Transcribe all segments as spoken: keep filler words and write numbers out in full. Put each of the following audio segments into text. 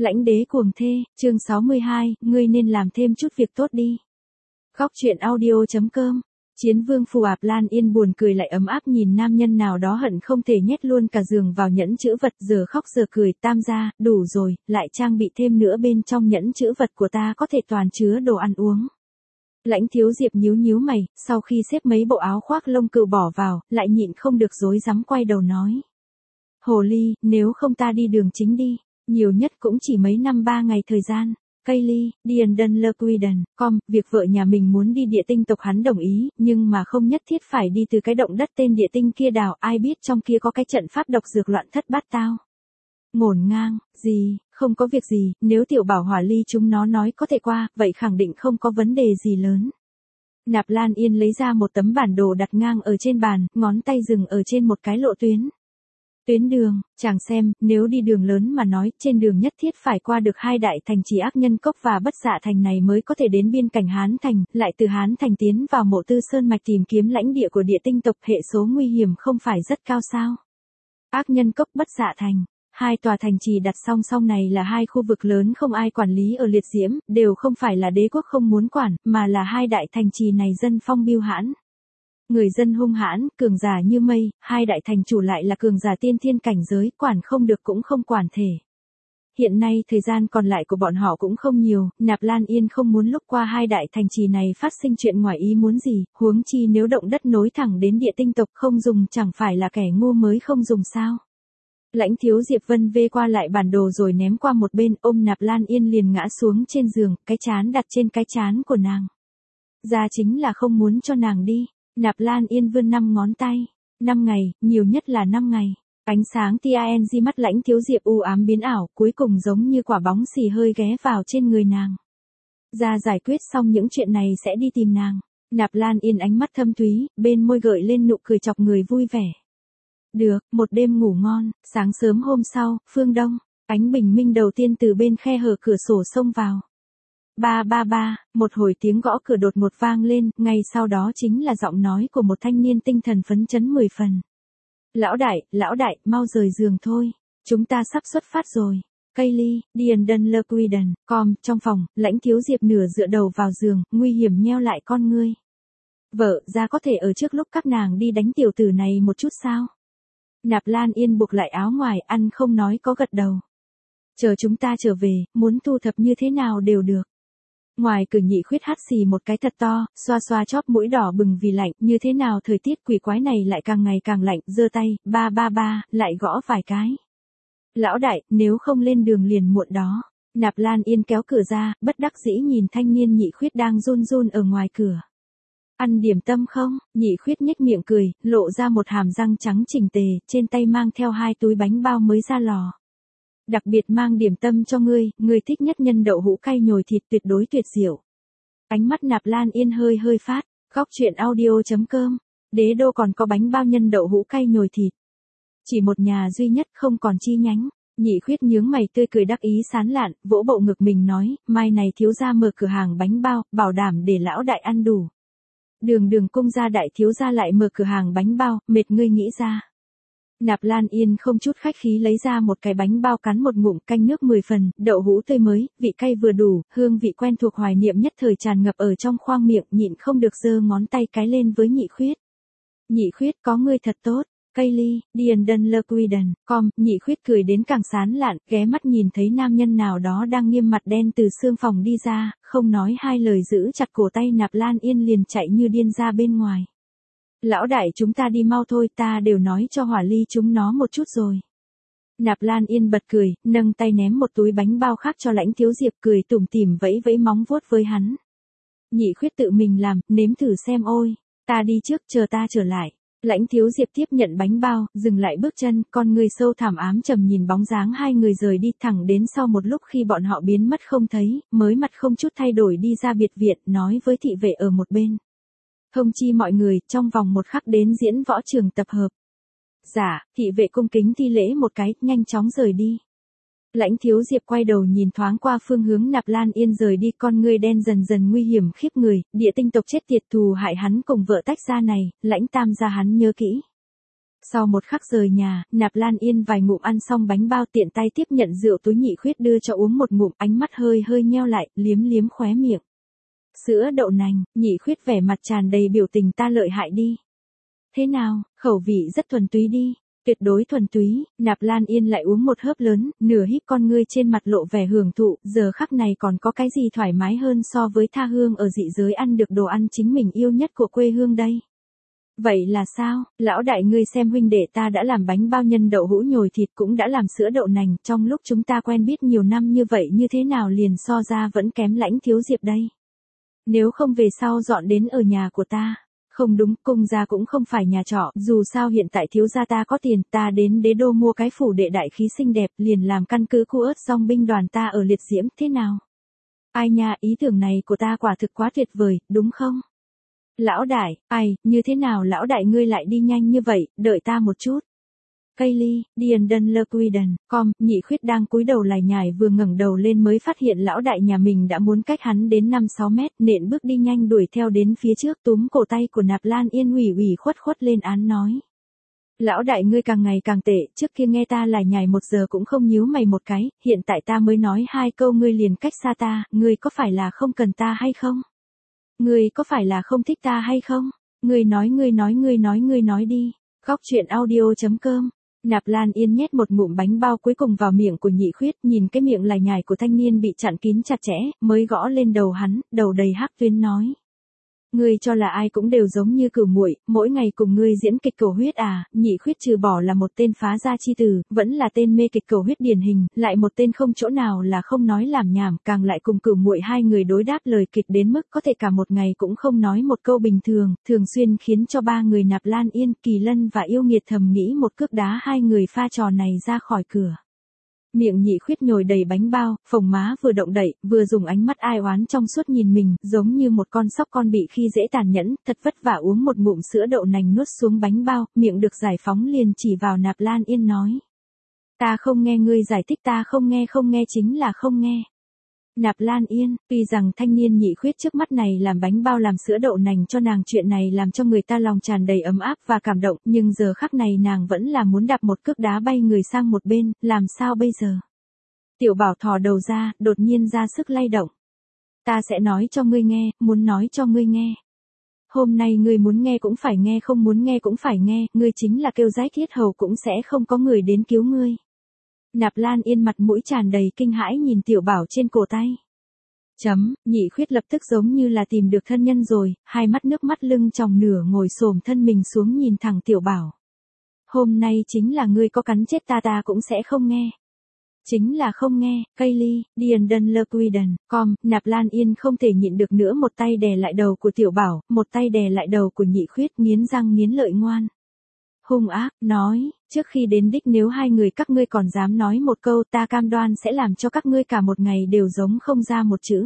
Lãnh đế cuồng thê, chương sáu mươi hai, ngươi nên làm thêm chút việc tốt đi. Khóc chuyện audio.com. Chiến vương Phù Ạp Lan Yên buồn cười lại ấm áp nhìn nam nhân nào đó hận không thể nhét luôn cả giường vào nhẫn chữ vật, giờ khóc giờ cười. Tam gia, đủ rồi, lại trang bị thêm nữa, bên trong nhẫn chữ vật của ta có thể toàn chứa đồ ăn uống. Lãnh Thiếu Diệp nhíu nhíu mày, sau khi xếp mấy bộ áo khoác lông cừu bỏ vào, lại nhịn không được rối rắm quay đầu nói. Hồ ly, nếu không ta đi đường chính đi, nhiều nhất cũng chỉ mấy năm ba ngày thời gian. Kaylee, Dienden Lequiden, com, việc vợ nhà mình muốn đi địa tinh tộc hắn đồng ý, nhưng mà không nhất thiết phải đi từ cái động đất tên địa tinh kia đào, ai biết trong kia có cái trận pháp độc dược loạn thất bát tao. Ngổn ngang, gì, không có việc gì, nếu tiểu bảo hỏa ly chúng nó nói có thể qua, vậy khẳng định không có vấn đề gì lớn. Nạp Lan Yên lấy ra một tấm bản đồ đặt ngang ở trên bàn, ngón tay dừng ở trên một cái lộ tuyến. Tuyến đường, chàng xem, nếu đi đường lớn mà nói, trên đường nhất thiết phải qua được hai đại thành trì Ác Nhân Cốc và Bất Dạ Thành này mới có thể đến biên cảnh Hán Thành, lại từ Hán Thành tiến vào Mộ Tư Sơn Mạch tìm kiếm lãnh địa của địa tinh tộc, hệ số nguy hiểm không phải rất cao sao. Ác Nhân Cốc, Bất Dạ Thành, hai tòa thành trì đặt song song này là hai khu vực lớn không ai quản lý ở Liệt Diễm, đều không phải là đế quốc không muốn quản, mà là hai đại thành trì này dân phong biêu hãn. Người dân hung hãn, cường giả như mây, hai đại thành chủ lại là cường giả tiên thiên cảnh giới, quản không được cũng không quản thể. Hiện nay thời gian còn lại của bọn họ cũng không nhiều, Nạp Lan Yên không muốn lúc qua hai đại thành trì này phát sinh chuyện ngoài ý muốn gì, huống chi nếu động đất nối thẳng đến địa tinh tộc không dùng chẳng phải là kẻ ngu mới không dùng sao. Lãnh Thiếu Diệp vân vê qua lại bản đồ rồi ném qua một bên, ôm Nạp Lan Yên liền ngã xuống trên giường, cái trán đặt trên cái trán của nàng. Ra chính là không muốn cho nàng đi. Nạp Lan Yên vươn năm ngón tay. Năm ngày, nhiều nhất là năm ngày. Ánh sáng tang mắt Lãnh Thiếu Diệp u ám biến ảo, cuối cùng giống như quả bóng xì hơi ghé vào trên người nàng. Ra giải quyết xong những chuyện này sẽ đi tìm nàng. Nạp Lan Yên ánh mắt thâm thúy, bên môi gợi lên nụ cười chọc người vui vẻ. Được, một đêm ngủ ngon, sáng sớm hôm sau, phương đông, ánh bình minh đầu tiên từ bên khe hở cửa sổ xông vào. Ba ba ba, một hồi tiếng gõ cửa đột ngột vang lên, ngay sau đó chính là giọng nói của một thanh niên tinh thần phấn chấn mười phần. Lão đại, lão đại, mau rời giường thôi, chúng ta sắp xuất phát rồi. Kaylee, Dienden Lequiden, com, trong phòng, Lãnh Thiếu Diệp nửa dựa đầu vào giường, nguy hiểm nheo lại con ngươi. Vợ, ra có thể ở trước lúc các nàng đi đánh tiểu tử này một chút sao? Nạp Lan Yên buộc lại áo ngoài, ăn không nói có gật đầu. Chờ chúng ta trở về, muốn thu thập như thế nào đều được. Ngoài cửa Nhị Khuyết hắt xì một cái thật to, xoa xoa chóp mũi đỏ bừng vì lạnh, như thế nào thời tiết quỷ quái này lại càng ngày càng lạnh, giơ tay, ba ba ba, lại gõ vài cái. Lão đại, nếu không lên đường liền muộn đó. Nạp Lan Yên kéo cửa ra, bất đắc dĩ nhìn thanh niên Nhị Khuyết đang run run ở ngoài cửa. Ăn điểm tâm không? Nhị Khuyết nhếch miệng cười, lộ ra một hàm răng trắng chỉnh tề, trên tay mang theo hai túi bánh bao mới ra lò. Đặc biệt mang điểm tâm cho ngươi, ngươi thích nhất nhân đậu hũ cay nhồi thịt, tuyệt đối tuyệt diệu. Ánh mắt Nạp Lan Yên hơi hơi phát, khóc chuyện audio.com, đế đô còn có bánh bao nhân đậu hũ cay nhồi thịt. Chỉ một nhà duy nhất không còn chi nhánh. Nhị Khuyết nhướng mày tươi cười đắc ý sán lạn, vỗ bộ ngực mình nói, mai này thiếu gia mở cửa hàng bánh bao, bảo đảm để lão đại ăn đủ. Đường đường cung gia đại thiếu gia lại mở cửa hàng bánh bao, mệt ngươi nghĩ ra. Nạp Lan Yên không chút khách khí lấy ra một cái bánh bao cắn một ngụm, canh nước mười phần, đậu hũ tươi mới, vị cay vừa đủ, hương vị quen thuộc hoài niệm nhất thời tràn ngập ở trong khoang miệng, nhịn không được giơ ngón tay cái lên với Nhị Khuyết. Nhị Khuyết, có ngươi thật tốt. Kaylee, Dienden Lequiden, com, Nhị Khuyết cười đến càng sán lạn, ghé mắt nhìn thấy nam nhân nào đó đang nghiêm mặt đen từ xương phòng đi ra, không nói hai lời giữ chặt cổ tay Nạp Lan Yên liền chạy như điên ra bên ngoài. Lão đại, chúng ta đi mau thôi, ta đều nói cho hỏa ly chúng nó một chút rồi. Nạp Lan Yên bật cười, nâng tay ném một túi bánh bao khác cho Lãnh Thiếu Diệp, cười tủm tỉm vẫy vẫy móng vuốt với hắn. Nhị Khuyết tự mình làm, nếm thử xem ôi, ta đi trước, chờ ta trở lại. Lãnh Thiếu Diệp tiếp nhận bánh bao, dừng lại bước chân, con người sâu thẳm ám trầm nhìn bóng dáng hai người rời đi, thẳng đến sau một lúc khi bọn họ biến mất không thấy, mới mặt không chút thay đổi đi ra biệt viện, nói với thị vệ ở một bên. Thông chi mọi người, trong vòng một khắc đến diễn võ trường tập hợp. Dạ, thị vệ cung kính thi lễ một cái, nhanh chóng rời đi. Lãnh Thiếu Diệp quay đầu nhìn thoáng qua phương hướng Nạp Lan Yên rời đi, con ngươi đen dần dần nguy hiểm khiếp người, địa tinh tộc chết tiệt thù hại hắn cùng vợ tách ra này, Lãnh Tam gia hắn nhớ kỹ. Sau một khắc rời nhà, Nạp Lan Yên vài ngụm ăn xong bánh bao tiện tay tiếp nhận rượu túi Nhị Khuyết đưa cho uống một ngụm, ánh mắt hơi hơi nheo lại, liếm liếm khóe miệng. Sữa đậu nành, Nhị Khuyết vẻ mặt tràn đầy biểu tình, ta lợi hại đi. Thế nào, khẩu vị rất thuần túy đi. Tuyệt đối thuần túy. Nạp Lan Yên lại uống một hớp lớn, nửa híp con ngươi trên mặt lộ vẻ hưởng thụ, giờ khắc này còn có cái gì thoải mái hơn so với tha hương ở dị giới ăn được đồ ăn chính mình yêu nhất của quê hương đây. Vậy là sao, lão đại ngươi xem huynh đệ ta đã làm bánh bao nhân đậu hũ nhồi thịt, cũng đã làm sữa đậu nành, trong lúc chúng ta quen biết nhiều năm như vậy như thế nào liền so ra vẫn kém Lãnh thiếu Diệp đây. Nếu không về sau dọn đến ở nhà của ta. Không đúng, cung gia cũng không phải nhà trọ, dù sao hiện tại thiếu gia ta có tiền, ta đến đế đô mua cái phủ đệ đại khí xinh đẹp, liền làm căn cứ khu ớt dòng binh đoàn ta ở liệt diễm, thế nào? Ai nha, ý tưởng này của ta quả thực quá tuyệt vời, đúng không? Lão đại, ai, như thế nào lão đại ngươi lại đi nhanh như vậy, đợi ta một chút. Kaylee, Dienden Lequiden, com, Nhị Khuyết đang cúi đầu lải nhải vừa ngẩng đầu lên mới phát hiện lão đại nhà mình đã muốn cách hắn đến năm sáu mét, nện bước đi nhanh đuổi theo đến phía trước, túm cổ tay của Nạp Lan Yên ủy ủy khuất khuất lên án nói. Lão đại ngươi càng ngày càng tệ, trước kia nghe ta lải nhải một giờ cũng không nhíu mày một cái, hiện tại ta mới nói hai câu ngươi liền cách xa ta, ngươi có phải là không cần ta hay không? Ngươi có phải là không thích ta hay không? Ngươi nói ngươi nói ngươi nói ngươi nói đi. Góc truyện audio.com. Nạp Lan Yên nhét một ngụm bánh bao cuối cùng vào miệng của Nhị Khuyết, nhìn cái miệng lải nhải của thanh niên bị chặn kín chặt chẽ, mới gõ lên đầu hắn, đầu đầy hắc tuyến nói. Ngươi cho là ai cũng đều giống như Cửu muội, mỗi ngày cùng ngươi diễn kịch cầu huyết à? Nhị Khuyết trừ bỏ là một tên phá gia chi tử, vẫn là tên mê kịch cầu huyết điển hình, lại một tên không chỗ nào là không nói làm nhảm, càng lại cùng Cửu muội hai người đối đáp lời kịch đến mức có thể cả một ngày cũng không nói một câu bình thường, thường xuyên khiến cho ba người Nạp Lan Yên, Kỳ Lân và Yêu Nghiệt thầm nghĩ một cước đá hai người pha trò này ra khỏi cửa. Miệng Nhị Khuyết nhồi đầy bánh bao, phồng má vừa động đậy, vừa dùng ánh mắt ai oán trong suốt nhìn mình, giống như một con sóc con bị khi dễ tàn nhẫn, thật vất vả uống một ngụm sữa đậu nành nuốt xuống bánh bao, miệng được giải phóng liền chỉ vào Nạp Lan Yên nói. Ta không nghe ngươi giải thích, ta không nghe, không nghe chính là không nghe. Nạp Lan Yên, tuy rằng thanh niên Nhị Khuyết trước mắt này làm bánh bao làm sữa đậu nành cho nàng, chuyện này làm cho người ta lòng tràn đầy ấm áp và cảm động, nhưng giờ khắc này nàng vẫn là muốn đạp một cước đá bay người sang một bên, làm sao bây giờ? Tiểu Bảo thò đầu ra, đột nhiên ra sức lay động. Ta sẽ nói cho ngươi nghe, muốn nói cho ngươi nghe. Hôm nay ngươi muốn nghe cũng phải nghe, không muốn nghe cũng phải nghe, ngươi chính là kêu rái thiết hầu cũng sẽ không có người đến cứu ngươi. Nạp Lan Yên mặt mũi tràn đầy kinh hãi nhìn Tiểu Bảo trên cổ tay. Chấm, Nhị Khuyết lập tức giống như là tìm được thân nhân rồi, hai mắt nước mắt lưng tròng nửa ngồi xổm thân mình xuống nhìn thẳng Tiểu Bảo. Hôm nay chính là ngươi có cắn chết ta ta cũng sẽ không nghe. Chính là không nghe, Kaylee, Dienden Lequiden, com, Nạp Lan Yên không thể nhịn được nữa, một tay đè lại đầu của Tiểu Bảo, một tay đè lại đầu của Nhị Khuyết, nghiến răng nghiến lợi ngoan. Hung ác, nói, trước khi đến đích nếu hai người các ngươi còn dám nói một câu, ta cam đoan sẽ làm cho các ngươi cả một ngày đều giống không ra một chữ.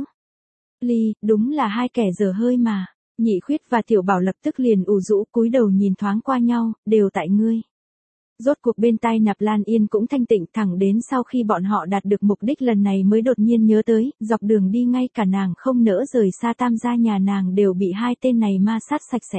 Ly, đúng là hai kẻ dở hơi mà. Nhị Khuyết và Tiểu Bảo lập tức liền ủ rũ cúi đầu nhìn thoáng qua nhau, đều tại ngươi. Rốt cuộc bên tai Nạp Lan Yên cũng thanh tịnh, thẳng đến sau khi bọn họ đạt được mục đích lần này mới đột nhiên nhớ tới, dọc đường đi ngay cả nàng không nỡ rời xa Tam gia nhà nàng đều bị hai tên này ma sát sạch sẽ.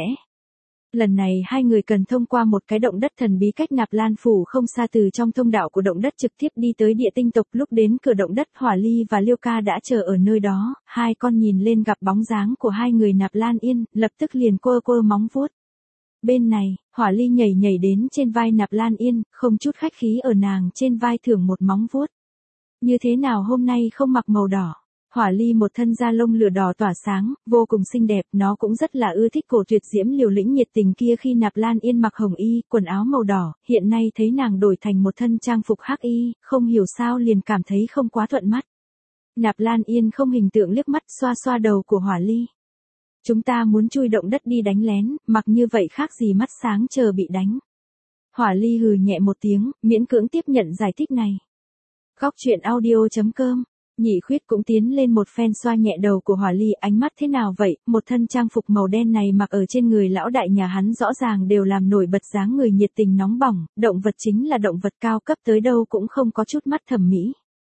Lần này hai người cần thông qua một cái động đất thần bí cách Nạp Lan phủ không xa, từ trong thông đạo của động đất trực tiếp đi tới địa tinh tộc. Lúc đến cửa động đất, Hỏa Ly và Liêu Ca đã chờ ở nơi đó, hai con nhìn lên gặp bóng dáng của hai người Nạp Lan Yên, lập tức liền quơ quơ móng vuốt. Bên này, Hỏa Ly nhảy nhảy đến trên vai Nạp Lan Yên, không chút khách khí ở nàng trên vai thưởng một móng vuốt. Như thế nào hôm nay không mặc màu đỏ? Hỏa Ly một thân da lông lửa đỏ tỏa sáng, vô cùng xinh đẹp, nó cũng rất là ưa thích cổ tuyệt diễm liều lĩnh nhiệt tình kia khi Nạp Lan Yên mặc hồng y, quần áo màu đỏ, hiện nay thấy nàng đổi thành một thân trang phục hắc y, không hiểu sao liền cảm thấy không quá thuận mắt. Nạp Lan Yên không hình tượng liếc mắt xoa xoa đầu của Hỏa Ly. Chúng ta muốn chui động đất đi đánh lén, mặc như vậy khác gì mắt sáng chờ bị đánh. Hỏa Ly hừ nhẹ một tiếng, miễn cưỡng tiếp nhận giải thích này. Góc truyện audio.com. Nhị Khuyết cũng tiến lên một phen xoa nhẹ đầu của Hỏa Ly, ánh mắt thế nào vậy, một thân trang phục màu đen này mặc ở trên người lão đại nhà hắn rõ ràng đều làm nổi bật dáng người nhiệt tình nóng bỏng, động vật chính là động vật cao cấp tới đâu cũng không có chút mắt thẩm mỹ.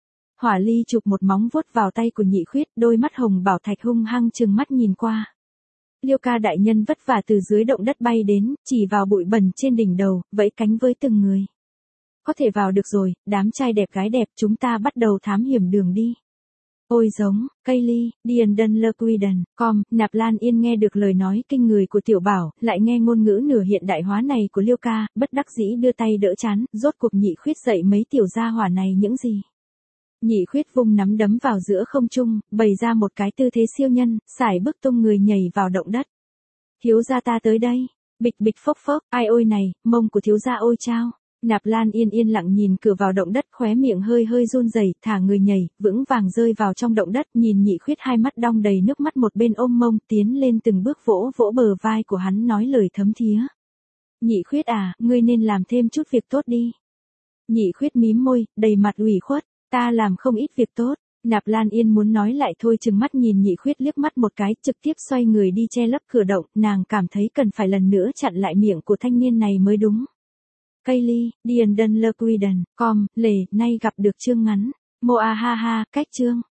Hỏa Ly chụp một móng vuốt vào tay của Nhị Khuyết, đôi mắt hồng bảo thạch hung hăng trừng mắt nhìn qua. Liêu ca đại nhân vất vả từ dưới động đất bay đến, chỉ vào bụi bẩn trên đỉnh đầu, vẫy cánh với từng người. Có thể vào được rồi, đám trai đẹp gái đẹp, chúng ta bắt đầu thám hiểm đường đi. Ôi giống, Kaylee, Dienden Lequiden, com, Nạp Lan Yên nghe được lời nói kinh người của Tiểu Bảo, lại nghe ngôn ngữ nửa hiện đại hóa này của Liêu ca, bất đắc dĩ đưa tay đỡ chán, rốt cuộc Nhị Khuyết dạy mấy tiểu gia hỏa này những gì. Nhị Khuyết vung nắm đấm vào giữa không trung, bày ra một cái tư thế siêu nhân, sải bước tung người nhảy vào động đất. Thiếu gia ta tới đây, bịch bịch phốc phốc, ai ôi này, mông của thiếu gia ôi chao. Nạp Lan Yên yên lặng nhìn cửa vào động đất, khóe miệng hơi hơi run rẩy, thả người nhảy, vững vàng rơi vào trong động đất, nhìn Nhị Khuyết hai mắt đong đầy nước mắt một bên ôm mông, tiến lên từng bước vỗ vỗ bờ vai của hắn nói lời thấm thía. Nhị Khuyết à, ngươi nên làm thêm chút việc tốt đi. Nhị Khuyết mím môi, đầy mặt ủy khuất, ta làm không ít việc tốt. Nạp Lan Yên muốn nói lại thôi, chừng mắt nhìn Nhị Khuyết liếc mắt một cái, trực tiếp xoay người đi che lấp cửa động, nàng cảm thấy cần phải lần nữa chặn lại miệng của thanh niên này mới đúng. Kaylee, Dienden Lequiden, com, lề, nay gặp được chương ngắn. Moa ha ha, cách chương.